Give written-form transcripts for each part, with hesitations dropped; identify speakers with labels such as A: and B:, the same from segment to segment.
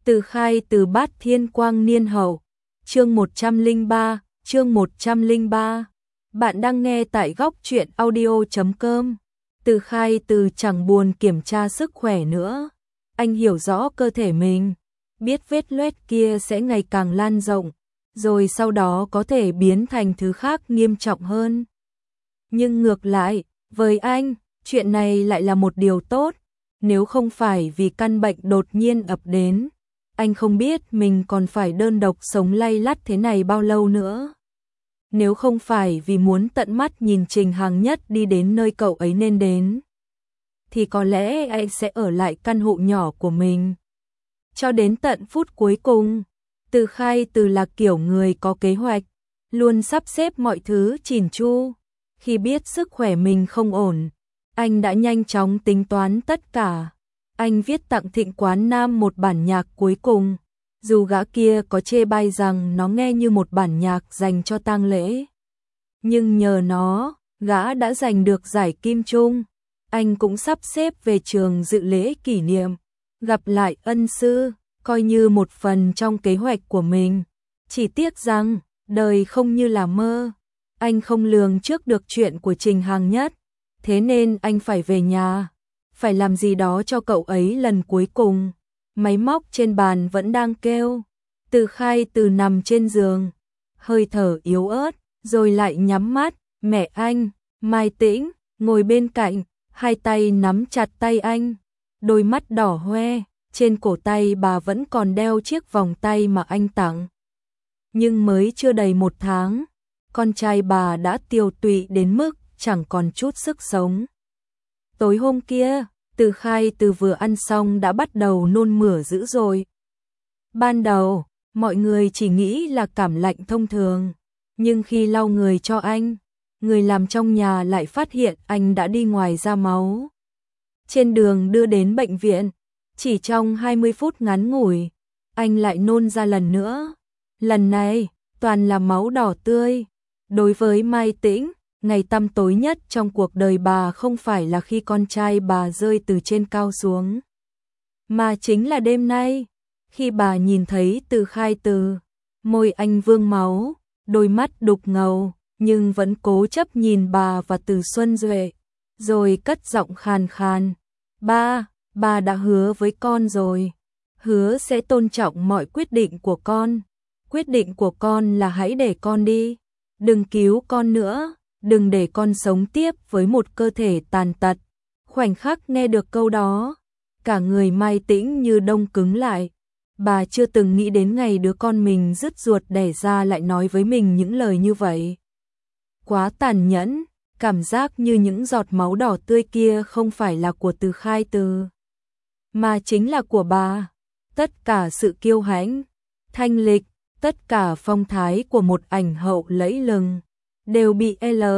A: Từ khai từ Bát Thiên Quang Niên Hậu. Chương 103. Bạn đang nghe tại góc truyện audio.com. Từ khai từ chẳng buồn kiểm tra sức khỏe nữa. Anh hiểu rõ cơ thể mình, biết vết loét kia sẽ ngày càng lan rộng, rồi sau đó có thể biến thành thứ khác nghiêm trọng hơn. Nhưng ngược lại, với anh, chuyện này lại là một điều tốt. Nếu không phải vì căn bệnh đột nhiên ập đến, anh không biết mình còn phải đơn độc sống lay lắt thế này bao lâu nữa. Nếu không phải vì muốn tận mắt nhìn Trình Hàng Nhất đi đến nơi cậu ấy nên đến, thì có lẽ anh sẽ ở lại căn hộ nhỏ của mình. Cho đến tận phút cuối cùng, Từ khai từ là kiểu người có kế hoạch, luôn sắp xếp mọi thứ chỉn chu. Khi biết sức khỏe mình không ổn, anh đã nhanh chóng tính toán tất cả. Anh viết tặng Thịnh Quán Nam một bản nhạc cuối cùng, dù gã kia có chê bai rằng nó nghe như một bản nhạc dành cho tang lễ. Nhưng nhờ nó, gã đã giành được giải Kim Trung. Anh cũng sắp xếp về trường dự lễ kỷ niệm, gặp lại ân sư, coi như một phần trong kế hoạch của mình. Chỉ tiếc rằng, đời không như là mơ. Anh không lường trước được chuyện của Trình Hàng Nhất, thế nên anh phải về nhà, phải làm gì đó cho cậu ấy lần cuối cùng. Máy móc trên bàn vẫn đang kêu. Từ khai từ nằm trên giường, hơi thở yếu ớt, rồi lại nhắm mắt. Mẹ anh, Mai Tĩnh, ngồi bên cạnh, hai tay nắm chặt tay anh, đôi mắt đỏ hoe. Trên cổ tay bà vẫn còn đeo chiếc vòng tay mà anh tặng. Nhưng mới chưa đầy 1 tháng, con trai bà đã tiều tụy đến mức chẳng còn chút sức sống. Tối hôm kia, Từ khai từ vừa ăn xong đã bắt đầu nôn mửa dữ dội. Ban đầu, mọi người chỉ nghĩ là cảm lạnh thông thường, nhưng khi lau người cho anh, người làm trong nhà lại phát hiện anh đã đi ngoài ra máu. Trên đường đưa đến bệnh viện, chỉ trong 20 phút ngắn ngủi, anh lại nôn ra lần nữa. Lần này, toàn là máu đỏ tươi. Đối với Mai Tĩnh, ngày tăm tối nhất trong cuộc đời bà không phải là khi con trai bà rơi từ trên cao xuống, mà chính là đêm nay, khi bà nhìn thấy Từ khai từ. Môi anh vương máu, đôi mắt đục ngầu, nhưng vẫn cố chấp nhìn bà và Từ Xuân Duệ, rồi cất giọng khàn khàn. Ba đã hứa với con rồi, hứa sẽ tôn trọng mọi quyết định của con. Quyết định của con là hãy để con đi, đừng cứu con nữa, đừng để con sống tiếp với một cơ thể tàn tật. Khoảnh khắc nghe được câu đó, cả người Mai Tĩnh như đông cứng lại. Bà chưa từng nghĩ đến ngày đứa con mình dứt ruột đẻ ra lại nói với mình những lời như vậy. Quá tàn nhẫn, cảm giác như những giọt máu đỏ tươi kia không phải là của Từ khai từ, mà chính là của bà. Tất cả sự kiêu hãnh, thanh lịch, tất cả phong thái của một ảnh hậu lẫy lừng đều bị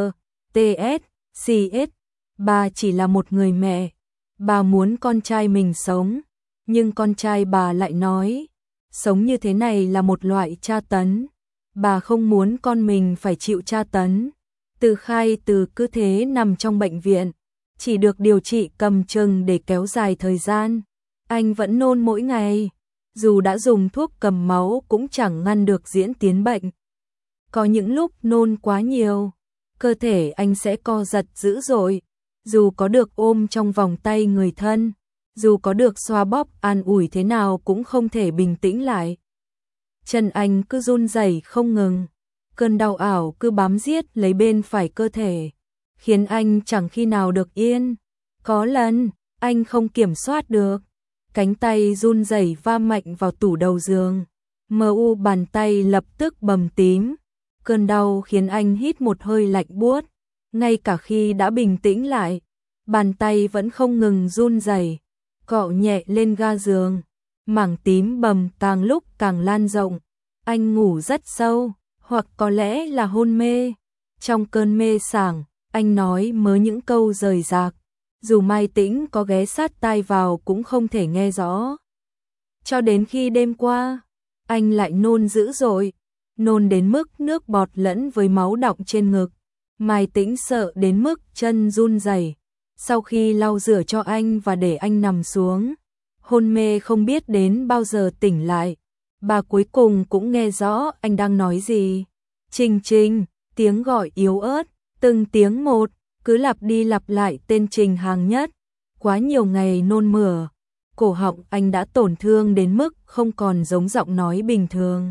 A: LTS. Bà chỉ là một người mẹ, bà muốn con trai mình sống, nhưng con trai bà lại nói, sống như thế này là một loại tra tấn. Bà không muốn con mình phải chịu tra tấn. Từ khai từ cứ thế nằm trong bệnh viện, chỉ được điều trị cầm chừng để kéo dài thời gian. Anh vẫn nôn mỗi ngày, dù đã dùng thuốc cầm máu cũng chẳng ngăn được diễn tiến bệnh. Có những lúc nôn quá nhiều, cơ thể anh sẽ co giật dữ dội, dù có được ôm trong vòng tay người thân, dù có được xoa bóp an ủi thế nào cũng không thể bình tĩnh lại. Chân anh cứ run rẩy không ngừng, cơn đau ảo cứ bám giết lấy bên phải cơ thể, khiến anh chẳng khi nào được yên. Có lần, anh không kiểm soát được, cánh tay run rẩy va mạnh vào tủ đầu giường, bàn tay lập tức bầm tím. Cơn đau khiến anh hít một hơi lạnh buốt, ngay cả khi đã bình tĩnh lại, bàn tay vẫn không ngừng run rẩy, cọ nhẹ lên ga giường. Mảng tím bầm càng lúc càng lan rộng, anh ngủ rất sâu, hoặc có lẽ là hôn mê. Trong cơn mê sảng, anh nói mớ những câu rời rạc, dù Mai Tĩnh có ghé sát tai vào cũng không thể nghe rõ. Cho đến khi đêm qua, anh lại nôn dữ dội, nôn đến mức nước bọt lẫn với máu đọng trên ngực. Mai Tĩnh sợ đến mức chân run rẩy. Sau khi lau rửa cho anh và để anh nằm xuống, hôn mê không biết đến bao giờ tỉnh lại. Bà cuối cùng cũng nghe rõ anh đang nói gì. Trình Trình, tiếng gọi yếu ớt, từng tiếng một, cứ lặp đi lặp lại tên Trình Hàng Nhất. Quá nhiều ngày nôn mửa, cổ họng anh đã tổn thương đến mức không còn giống giọng nói bình thường.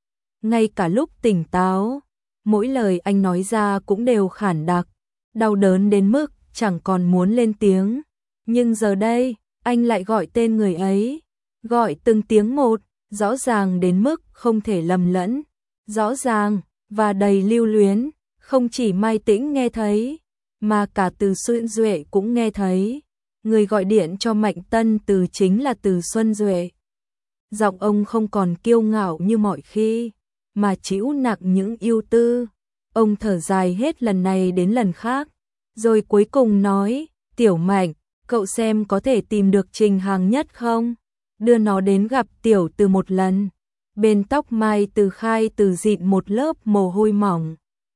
A: Ngay cả lúc tỉnh táo, mỗi lời anh nói ra cũng đều khản đặc, đau đớn đến mức chẳng còn muốn lên tiếng. Nhưng giờ đây, anh lại gọi tên người ấy, gọi từng tiếng một, rõ ràng đến mức không thể lầm lẫn, rõ ràng và đầy lưu luyến, không chỉ Mai Tĩnh nghe thấy, mà cả Từ Xuân Duệ cũng nghe thấy. Người gọi điện cho Mạnh Tân Từ chính là Từ Xuân Duệ. Giọng ông không còn kiêu ngạo như mọi khi, mà trĩu nặng những ưu tư. Ông thở dài hết lần này đến lần khác, rồi cuối cùng nói, Tiểu Mạnh, cậu xem có thể tìm được Trình Hàng Nhất không? Đưa nó đến gặp Tiểu Từ một lần. Bên tóc Mai Từ Khai từ dịn một lớp mồ hôi mỏng.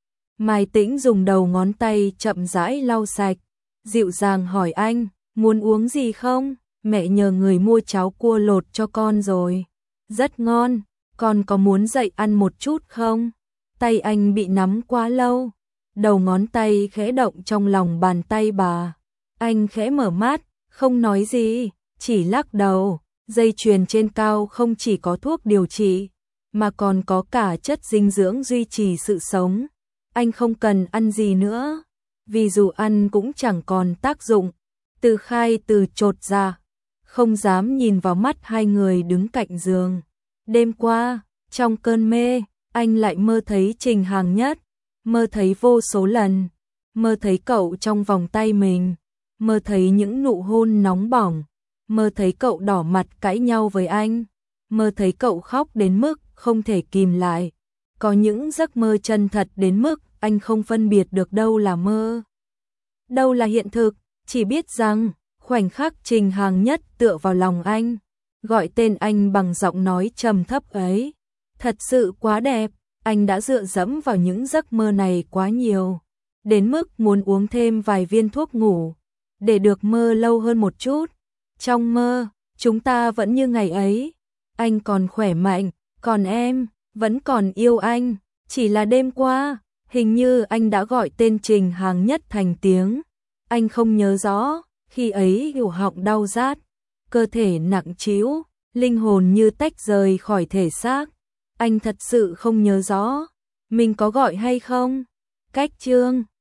A: Mai Tĩnh dùng đầu ngón tay chậm rãi lau sạch, dịu dàng hỏi anh, muốn uống gì không? Mẹ nhờ người mua cháo cua lột cho con rồi. Rất ngon, con có muốn dậy ăn một chút không? Tay anh bị nắm quá lâu, đầu ngón tay khẽ động trong lòng bàn tay bà. Anh khẽ mở mắt, không nói gì, chỉ lắc đầu. Dây chuyền trên cao không chỉ có thuốc điều trị, mà còn có cả chất dinh dưỡng duy trì sự sống. Anh không cần ăn gì nữa, vì dù ăn cũng chẳng còn tác dụng. Từ Khai từ chột ra, không dám nhìn vào mắt hai người đứng cạnh giường. Đêm qua, trong cơn mê, anh lại mơ thấy Trình Hàng Nhất, mơ thấy vô số lần, mơ thấy cậu trong vòng tay mình, mơ thấy những nụ hôn nóng bỏng, mơ thấy cậu đỏ mặt cãi nhau với anh, mơ thấy cậu khóc đến mức không thể kìm lại. Có những giấc mơ chân thật đến mức anh không phân biệt được đâu là mơ, đâu là hiện thực, chỉ biết rằng khoảnh khắc Trình Hàng Nhất tựa vào lòng anh, gọi tên anh bằng giọng nói trầm thấp ấy, thật sự quá đẹp. Anh đã dựa dẫm vào những giấc mơ này quá nhiều, đến mức muốn uống thêm vài viên thuốc ngủ, để được mơ lâu hơn một chút. Trong mơ, chúng ta vẫn như ngày ấy, anh còn khỏe mạnh, còn em vẫn còn yêu anh. Chỉ là đêm qua, hình như anh đã gọi tên Trình Hàng Nhất thành tiếng. Anh không nhớ rõ, khi ấy cổ họng đau rát, cơ thể nặng trĩu, linh hồn như tách rời khỏi thể xác. Anh thật sự không nhớ rõ, mình có gọi hay không. Cách chương